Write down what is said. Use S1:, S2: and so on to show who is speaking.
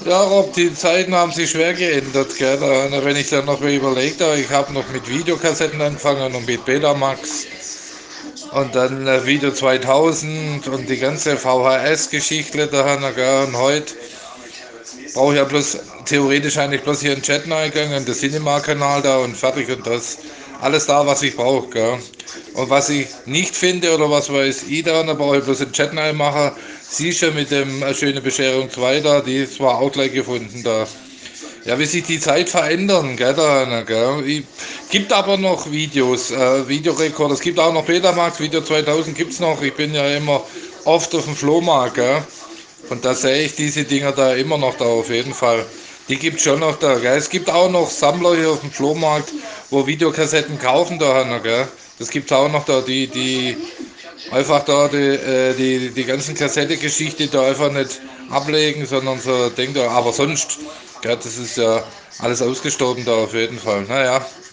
S1: Ja, Rob, die Zeiten haben sich schwer geändert, gell? Wenn ich dann noch mal überlegt habe, ich habe noch mit Videokassetten angefangen und mit Betamax und dann Video 2000 und die ganze VHS-Geschichte da, gell? Und heute brauche ich ja bloß theoretisch eigentlich bloß hier einen Chat-Eingang und den Cinema-Kanal da und fertig und das. Alles da, was ich brauche, gell? Und was ich nicht finde oder was weiß ich da brauche ich bloß einen Chat machen. Siehst du mit dem Schöne Bescherung 2 da, die ist zwar auch gleich gefunden da. Ja, wie sich die Zeit verändern, gell, gell. Gibt aber noch Videos, Videorekorder. Es gibt auch noch Betamax, Video 2000 gibt's noch. Ich bin ja immer oft auf dem Flohmarkt, gell. Und da sehe ich diese Dinger da immer noch da auf jeden Fall. Die gibt es schon noch da, gell. Es gibt auch noch Sammler hier auf dem Flohmarkt, wo Videokassetten kaufen da, gell. Das gibt's auch noch da, die einfach da die ganzen Kassette-Geschichte da einfach nicht ablegen, sondern so denkt er, aber sonst, gell, das ist ja alles ausgestorben da auf jeden Fall. Naja.